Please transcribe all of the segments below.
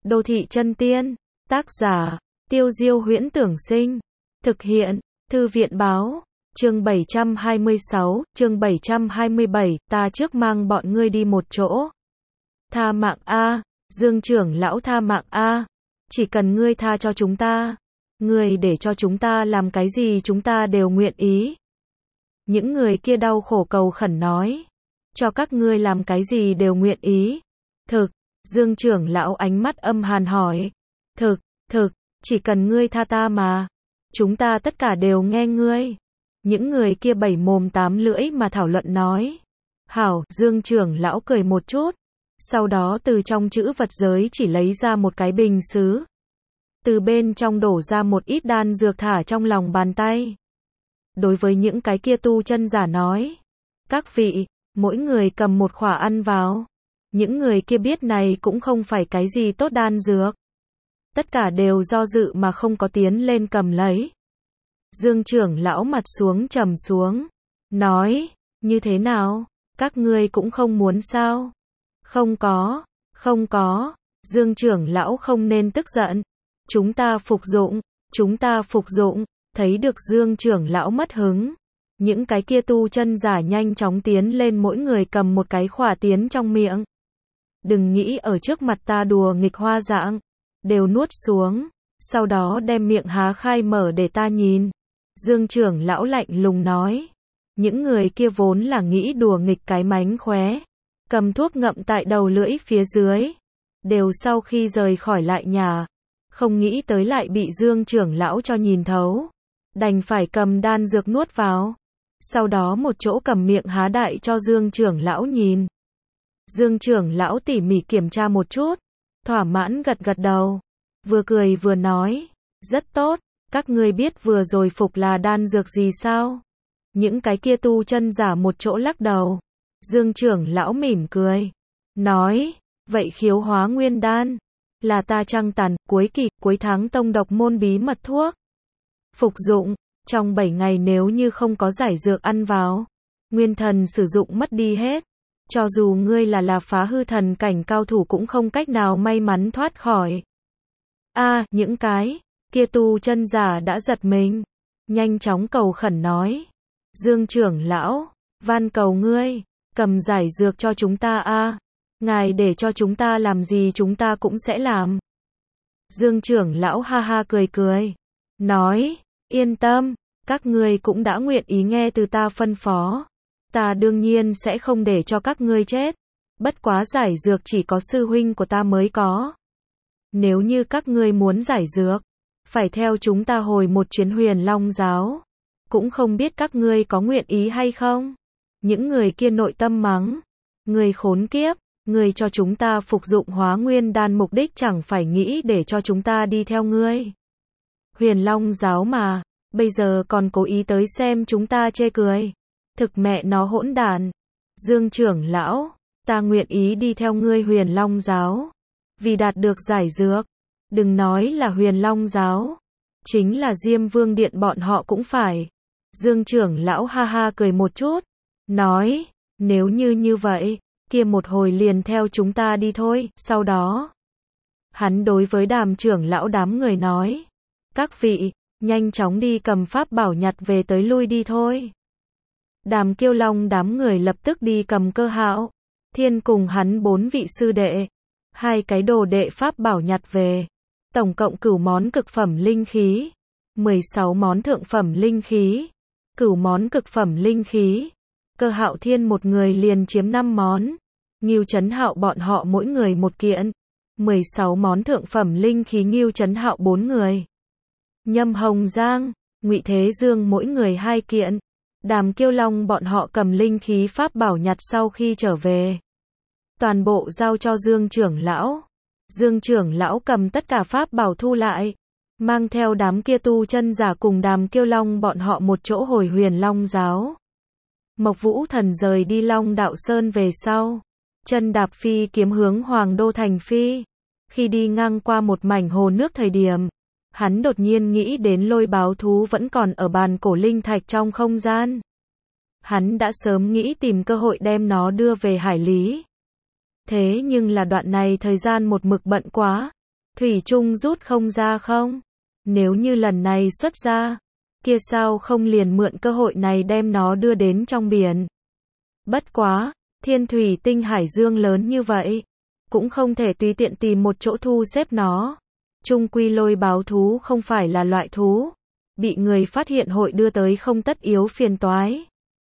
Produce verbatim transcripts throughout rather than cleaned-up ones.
Đô thị chân tiên, tác giả, Tiêu Diêu Huyễn Tưởng Sinh, thực hiện, Thư viện Báo, chương bảy trăm hai mươi sáu, chương bảy trăm hai mươi bảy, ta trước mang bọn ngươi đi một chỗ. Tha mạng a, Dương trưởng lão tha mạng a, chỉ cần ngươi tha cho chúng ta, ngươi để cho chúng ta làm cái gì chúng ta đều nguyện ý. Những người kia đau khổ cầu khẩn nói, cho các ngươi làm cái gì đều nguyện ý. Thực, Dương trưởng lão ánh mắt âm hàn hỏi, thực, thực, chỉ cần ngươi tha ta mà, chúng ta tất cả đều nghe ngươi. Những người kia bảy mồm tám lưỡi mà thảo luận nói. Hảo, Dương trưởng lão cười một chút, sau đó từ trong chữ vật giới chỉ lấy ra một cái bình sứ. Từ bên trong đổ ra một ít đan dược thả trong lòng bàn tay. Đối với những cái kia tu chân giả nói, các vị, mỗi người cầm một khỏa ăn vào. Những người kia biết này cũng không phải cái gì tốt đan dược. Tất cả đều do dự mà không có tiến lên cầm lấy. Dương trưởng lão mặt xuống trầm xuống, nói, như thế nào, các ngươi cũng không muốn sao? Không có, không có, Dương trưởng lão không nên tức giận. Chúng ta phục dụng, chúng ta phục dụng, thấy được Dương trưởng lão mất hứng. Những cái kia tu chân giả nhanh chóng tiến lên mỗi người cầm một cái khỏa tiến trong miệng. Đừng nghĩ ở trước mặt ta đùa nghịch hoa dạng, đều nuốt xuống, sau đó đem miệng há khai mở để ta nhìn. Dương trưởng lão lạnh lùng nói, những người kia vốn là nghĩ đùa nghịch cái mánh khóe, cầm thuốc ngậm tại đầu lưỡi phía dưới, đều sau khi rời khỏi lại nhà, không nghĩ tới lại bị Dương trưởng lão cho nhìn thấu, đành phải cầm đan dược nuốt vào, sau đó một chỗ cầm miệng há đại cho Dương trưởng lão nhìn. Dương trưởng lão tỉ mỉ kiểm tra một chút, thỏa mãn gật gật đầu, vừa cười vừa nói, rất tốt, các ngươi biết vừa rồi phục là đan dược gì sao? Những cái kia tu chân giả một chỗ lắc đầu. Dương trưởng lão mỉm cười, nói, vậy khiếu hóa nguyên đan, là ta trăng tàn, cuối kỳ, cuối tháng tông độc môn bí mật thuốc. Phục dụng, trong bảy ngày nếu như không có giải dược ăn vào, nguyên thần sử dụng mất đi hết. Cho dù ngươi là là phá hư thần cảnh cao thủ cũng không cách nào may mắn thoát khỏi. A, à, những cái kia tu chân giả đã giật mình, nhanh chóng cầu khẩn nói, Dương trưởng lão, van cầu ngươi, cầm giải dược cho chúng ta a, à. Ngài để cho chúng ta làm gì chúng ta cũng sẽ làm. Dương trưởng lão ha ha cười cười, nói, yên tâm, các ngươi cũng đã nguyện ý nghe từ ta phân phó. Ta đương nhiên sẽ không để cho các ngươi chết, bất quá giải dược chỉ có sư huynh của ta mới có. Nếu như các ngươi muốn giải dược, phải theo chúng ta hồi một chuyến Huyền Long giáo. Cũng không biết các ngươi có nguyện ý hay không? Những người kia nội tâm mắng, người khốn kiếp, người cho chúng ta phục dụng hóa nguyên đan mục đích chẳng phải nghĩ để cho chúng ta đi theo ngươi. Huyền Long giáo mà, bây giờ còn cố ý tới xem chúng ta chê cười. Thực mẹ nó hỗn đản. Dương trưởng lão, ta nguyện ý đi theo ngươi Huyền Long giáo, vì đạt được giải dược. Đừng nói là Huyền Long giáo, chính là Diêm Vương Điện bọn họ cũng phải. Dương trưởng lão ha ha cười một chút, nói, nếu như như vậy, kia một hồi liền theo chúng ta đi thôi. Sau đó, hắn đối với Đàm trưởng lão đám người nói, các vị, nhanh chóng đi cầm pháp bảo nhặt về tới lui đi thôi. Đàm Kiêu Long đám người lập tức đi cầm Cơ Hạo, Thiên cùng hắn bốn vị sư đệ, hai cái đồ đệ pháp bảo nhặt về, tổng cộng cửu món cực phẩm linh khí, mười sáu món thượng phẩm linh khí, cửu món cực phẩm linh khí. Cơ Hạo Thiên một người liền chiếm năm món, Ngưu Chấn Hạo bọn họ mỗi người một kiện, mười sáu món thượng phẩm linh khí Ngưu Chấn Hạo bốn người. Nhâm Hồng Giang, Ngụy Thế Dương mỗi người hai kiện. Đàm Kiêu Long bọn họ cầm linh khí pháp bảo nhặt sau khi trở về, toàn bộ giao cho Dương trưởng lão. Dương trưởng lão cầm tất cả pháp bảo thu lại, mang theo đám kia tu chân giả cùng Đàm Kiêu Long bọn họ một chỗ hồi Huyền Long giáo. Mộc Vũ Thần rời đi Long Đạo Sơn về sau, chân đạp phi kiếm hướng Hoàng Đô thành phi. Khi đi ngang qua một mảnh hồ nước thời điểm, hắn đột nhiên nghĩ đến Lôi báo thú vẫn còn ở bàn cổ linh thạch trong không gian. Hắn đã sớm nghĩ tìm cơ hội đem nó đưa về hải lý. Thế nhưng là đoạn này thời gian một mực bận quá, Thủy chung rút không ra không? Nếu như lần này xuất ra, kia sao không liền mượn cơ hội này đem nó đưa đến trong biển? Bất quá, thiên thủy tinh hải dương lớn như vậy, cũng không thể tùy tiện tìm một chỗ thu xếp nó. Chung quy lôi báo thú không phải là loại thú, bị người phát hiện hội đưa tới không tất yếu phiền toái.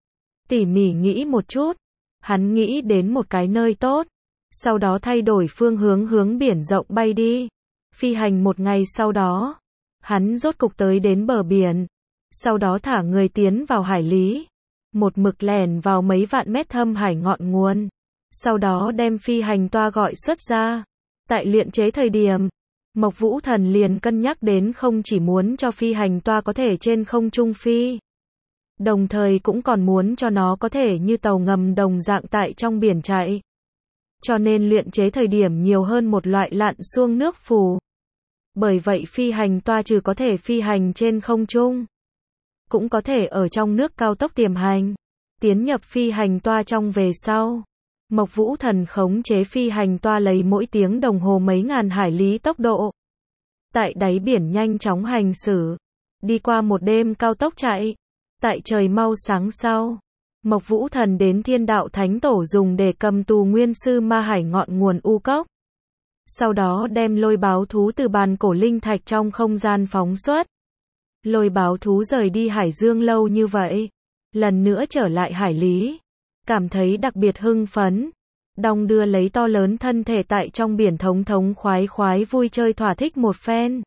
Tỉ mỉ nghĩ một chút, hắn nghĩ đến một cái nơi tốt, sau đó thay đổi phương hướng hướng biển rộng bay đi. Phi hành một ngày sau đó, hắn rốt cục tới đến bờ biển, sau đó thả người tiến vào hải lý, một mực lẻn vào mấy vạn mét thâm hải ngọn nguồn, sau đó đem phi hành toa gọi xuất ra. Tại luyện chế thời điểm, Mộc Vũ Thần liền cân nhắc đến không chỉ muốn cho phi hành toa có thể trên không trung phi, đồng thời cũng còn muốn cho nó có thể như tàu ngầm đồng dạng tại trong biển chạy. Cho nên luyện chế thời điểm nhiều hơn một loại lặn xuông nước phù. Bởi vậy phi hành toa trừ có thể phi hành trên không trung, cũng có thể ở trong nước cao tốc tiềm hành. Tiến nhập phi hành toa trong về sau, Mộc Vũ Thần khống chế phi hành toa lấy mỗi tiếng đồng hồ mấy ngàn hải lý tốc độ, tại đáy biển nhanh chóng hành xử, đi qua một đêm cao tốc chạy. Tại trời mau sáng sau, Mộc Vũ Thần đến Thiên Đạo Thánh Tổ dùng để cầm tù nguyên sư ma hải ngọn nguồn u cốc. Sau đó đem lôi báo thú từ bàn cổ linh thạch trong không gian phóng xuất. Lôi báo thú rời đi hải dương lâu như vậy, lần nữa trở lại hải lý, cảm thấy đặc biệt hưng phấn, đong đưa lấy to lớn thân thể tại trong biển thống thống khoái khoái vui chơi thỏa thích một phen.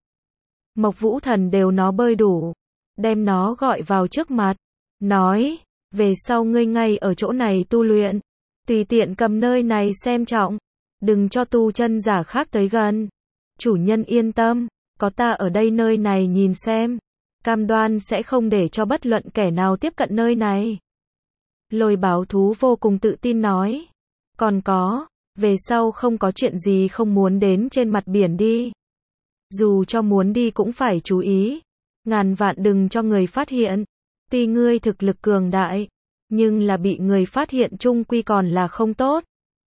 Mộc Vũ Thần đều nó bơi đủ, đem nó gọi vào trước mặt, nói, về sau ngươi ngay ở chỗ này tu luyện, tùy tiện cầm nơi này xem trọng, đừng cho tu chân giả khác tới gần. Chủ nhân yên tâm, có ta ở đây nơi này nhìn xem, cam đoan sẽ không để cho bất luận kẻ nào tiếp cận nơi này. Lôi báo thú vô cùng tự tin nói, còn có, về sau không có chuyện gì không muốn đến trên mặt biển đi. Dù cho muốn đi cũng phải chú ý, ngàn vạn đừng cho người phát hiện. Tuy ngươi thực lực cường đại, nhưng là bị người phát hiện chung quy còn là không tốt.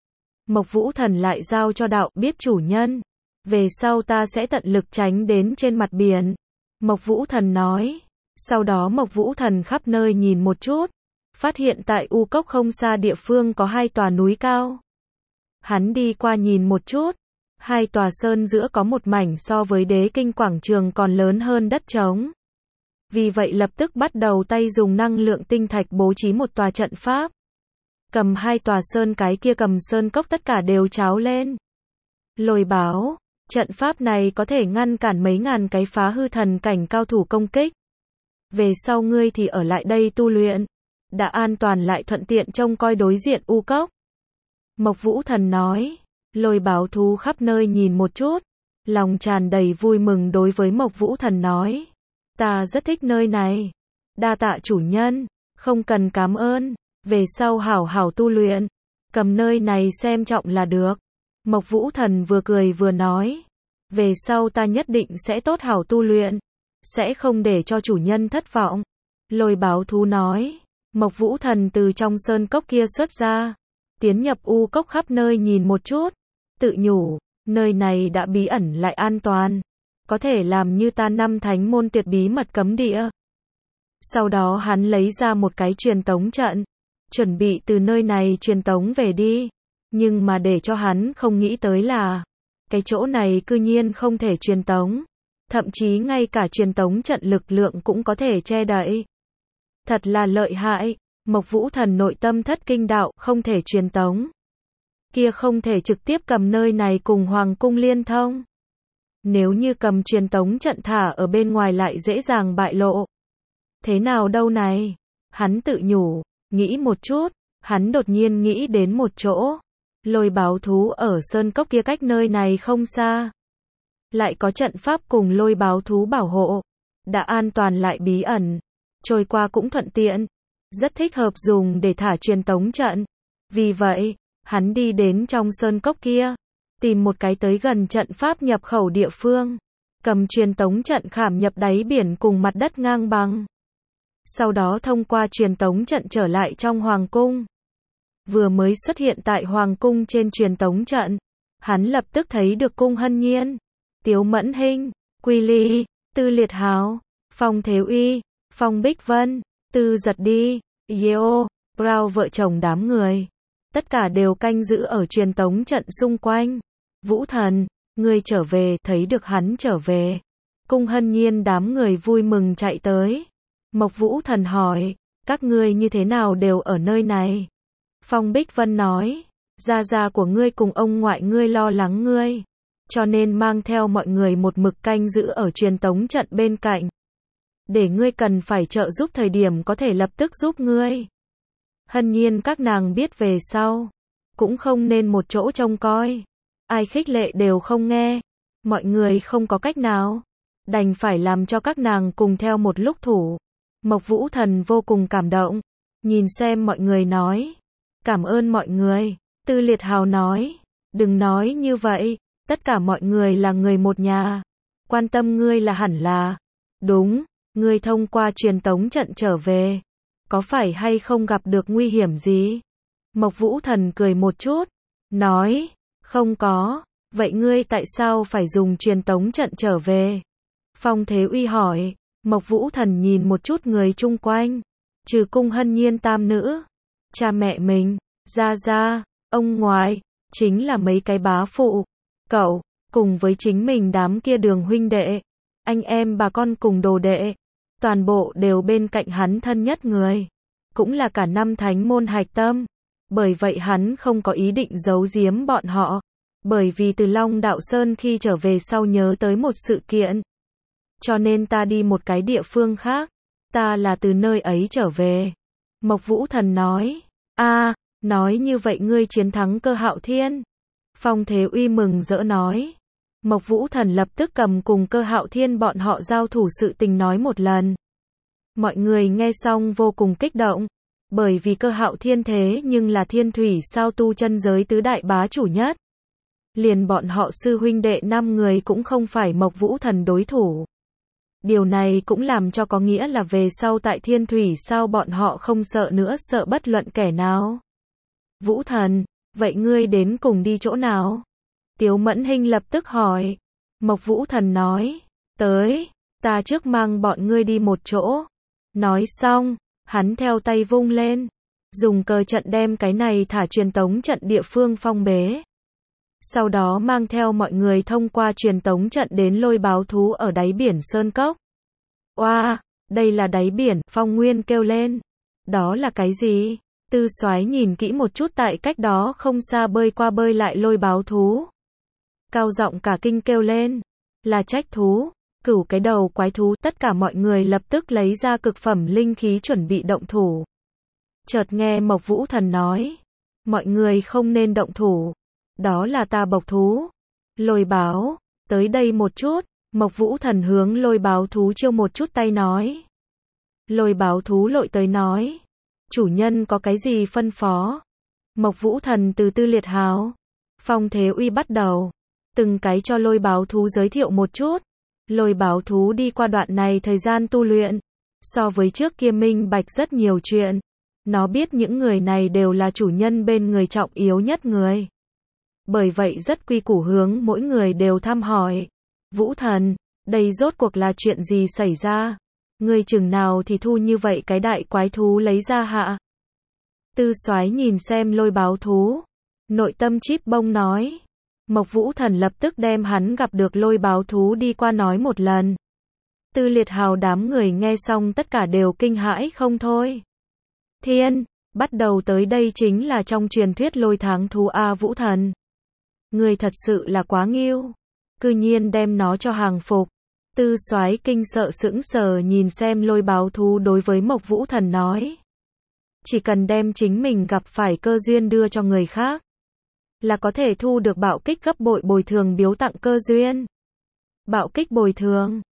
Mộc Vũ Thần lại giao cho đạo biết chủ nhân, về sau ta sẽ tận lực tránh đến trên mặt biển. Mộc Vũ Thần nói, sau đó Mộc Vũ Thần khắp nơi nhìn một chút, phát hiện tại U Cốc không xa địa phương có hai tòa núi cao. Hắn đi qua nhìn một chút, hai tòa sơn giữa có một mảnh so với đế kinh quảng trường còn lớn hơn đất trống. Vì vậy lập tức bắt đầu tay dùng năng lượng tinh thạch bố trí một tòa trận pháp. Cầm hai tòa sơn cái kia cầm sơn cốc tất cả đều tráo lên. Lôi báo, trận pháp này có thể ngăn cản mấy ngàn cái phá hư thần cảnh cao thủ công kích. Về sau ngươi thì ở lại đây tu luyện, đã an toàn lại thuận tiện trông coi đối diện U Cốc. Mộc Vũ Thần nói, lôi báo thú khắp nơi nhìn một chút, lòng tràn đầy vui mừng đối với Mộc Vũ Thần nói, ta rất thích nơi này, đa tạ chủ nhân, không cần cảm ơn, về sau hảo hảo tu luyện, cầm nơi này xem trọng là được. Mộc Vũ Thần vừa cười vừa nói, về sau ta nhất định sẽ tốt hảo tu luyện, sẽ không để cho chủ nhân thất vọng. Lôi báo thú nói, Mộc Vũ Thần từ trong sơn cốc kia xuất ra, tiến nhập U Cốc khắp nơi nhìn một chút, tự nhủ, nơi này đã bí ẩn lại an toàn, có thể làm như ta năm thánh môn tuyệt bí mật cấm địa. Sau đó hắn lấy ra một cái truyền tống trận, chuẩn bị từ nơi này truyền tống về đi, nhưng mà để cho hắn không nghĩ tới là, cái chỗ này cư nhiên không thể truyền tống, thậm chí ngay cả truyền tống trận lực lượng cũng có thể che đậy. Thật là lợi hại, Mộc Vũ Thần nội tâm thất kinh đạo, không thể truyền tống. Kia không thể trực tiếp cầm nơi này cùng Hoàng cung liên thông. Nếu như cầm truyền tống trận thả ở bên ngoài lại dễ dàng bại lộ. Thế nào đâu này? Hắn tự nhủ, nghĩ một chút, hắn đột nhiên nghĩ đến một chỗ. Lôi báo thú ở sơn cốc kia cách nơi này không xa. Lại có trận pháp cùng lôi báo thú bảo hộ. Đã an toàn lại bí ẩn. Trôi qua cũng thuận tiện. Rất thích hợp dùng để thả truyền tống trận. Vì vậy, hắn đi đến trong sơn cốc kia. Tìm một cái tới gần trận pháp nhập khẩu địa phương. Cầm truyền tống trận khảm nhập đáy biển cùng mặt đất ngang bằng. Sau đó thông qua truyền tống trận trở lại trong hoàng cung. Vừa mới xuất hiện tại hoàng cung trên truyền tống trận, hắn lập tức thấy được Cung Hân Nhiên. Tiếu Mẫn Hinh, Quy Ly, Tư Liệt Hào, Phong Thế Uy, Phong Bích Vân, Tư Giật Đi, Yeo, Brown vợ chồng đám người. Tất cả đều canh giữ ở truyền tống trận xung quanh. Vũ Thần, ngươi trở về, thấy được hắn trở về. Cung Hân Nhiên đám người vui mừng chạy tới. Mộc Vũ Thần hỏi, các ngươi như thế nào đều ở nơi này? Phong Bích Vân nói, gia gia của ngươi cùng ông ngoại ngươi lo lắng ngươi, cho nên mang theo mọi người một mực canh giữ ở truyền tống trận bên cạnh. Để ngươi cần phải trợ giúp thời điểm có thể lập tức giúp ngươi. Hân Nhiên các nàng biết về sau, cũng không nên một chỗ trông coi. Ai khích lệ đều không nghe. Mọi người không có cách nào, đành phải làm cho các nàng cùng theo một lúc thủ. Mộc Vũ Thần vô cùng cảm động, nhìn xem mọi người nói, cảm ơn mọi người. Tư Liệt Hào nói, đừng nói như vậy, tất cả mọi người là người một nhà, quan tâm ngươi là hẳn là. Đúng, ngươi thông qua truyền tống trận trở về, có phải hay không gặp được nguy hiểm gì? Mộc Vũ Thần cười một chút, nói, không có, vậy ngươi tại sao phải dùng truyền tống trận trở về? Phong Thế Uy hỏi. Mộc Vũ Thần nhìn một chút người chung quanh, trừ Cung Hân Nhiên tam nữ, cha mẹ mình, gia gia, ông ngoại, chính là mấy cái bá phụ, cậu, cùng với chính mình đám kia Đường huynh đệ, anh em bà con cùng đồ đệ, toàn bộ đều bên cạnh hắn thân nhất người, cũng là cả năm thánh môn hạch tâm, bởi vậy hắn không có ý định giấu giếm bọn họ, bởi vì từ Long Đạo Sơn khi trở về sau nhớ tới một sự kiện. Cho nên ta đi một cái địa phương khác, ta là từ nơi ấy trở về. Mộc Vũ Thần nói, a, nói như vậy ngươi chiến thắng Cơ Hạo Thiên. Phong Thế Uy mừng rỡ nói. Mộc Vũ Thần lập tức cầm cùng Cơ Hạo Thiên bọn họ giao thủ sự tình nói một lần. Mọi người nghe xong vô cùng kích động, bởi vì Cơ Hạo Thiên thế nhưng là thiên thủy sao tu chân giới tứ đại bá chủ nhất. Liền bọn họ sư huynh đệ năm người cũng không phải Mộc Vũ Thần đối thủ. Điều này cũng làm cho có nghĩa là về sau tại thiên thủy sao bọn họ không sợ nữa, sợ bất luận kẻ nào. Vũ Thần, vậy ngươi đến cùng đi chỗ nào? Tiếu Mẫn Hinh lập tức hỏi. Mộc Vũ Thần nói, tới, ta trước mang bọn ngươi đi một chỗ. Nói xong, hắn theo tay vung lên, dùng cờ trận đem cái này thả truyền tống trận địa phương phong bế. Sau đó mang theo mọi người thông qua truyền tống trận đến Lôi Báo Thú ở đáy biển Sơn Cốc. Oa, wow, đây là đáy biển, Phong Nguyên kêu lên. Đó là cái gì? Tư Soái nhìn kỹ một chút tại cách đó không xa bơi qua bơi lại Lôi Báo Thú. Cao giọng cả kinh kêu lên. Là trách thú, cửu cái đầu quái thú. Tất cả mọi người lập tức lấy ra cực phẩm linh khí chuẩn bị động thủ. Chợt nghe Mộc Vũ Thần nói, mọi người không nên động thủ. Đó là tà bộc thú. Lôi Báo, tới đây một chút. Mộc Vũ Thần hướng Lôi Báo thú chiêu một chút tay nói. Lôi Báo thú lội tới nói, chủ nhân có cái gì phân phó? Mộc Vũ Thần từ Tư Liệt Hào, Phong Thế Uy bắt đầu, từng cái cho Lôi Báo thú giới thiệu một chút. Lôi Báo thú đi qua đoạn này thời gian tu luyện, so với trước kia minh bạch rất nhiều chuyện. Nó biết những người này đều là chủ nhân bên người trọng yếu nhất người. Bởi vậy rất quy củ hướng mỗi người đều thăm hỏi. Vũ Thần, đây rốt cuộc là chuyện gì xảy ra? Ngươi chừng nào thì thu như vậy cái đại quái thú lấy ra hạ? Tư Soái nhìn xem Lôi Báo thú, nội tâm chip bông nói. Mộc Vũ Thần lập tức đem hắn gặp được Lôi Báo thú đi qua nói một lần. Tư Liệt Hào đám người nghe xong tất cả đều kinh hãi không thôi. Thiên, bắt đầu tới đây chính là trong truyền thuyết lôi tháng thú A Vũ Thần. Người thật sự là quá nghiêu, cư nhiên đem nó cho hàng phục. Tư Soái kinh sợ sững sờ nhìn xem Lôi Báo thú đối với Mộc Vũ Thần nói. Chỉ cần đem chính mình gặp phải cơ duyên đưa cho người khác, là có thể thu được bạo kích gấp bội bồi thường biếu tặng cơ duyên. Bạo kích bồi thường,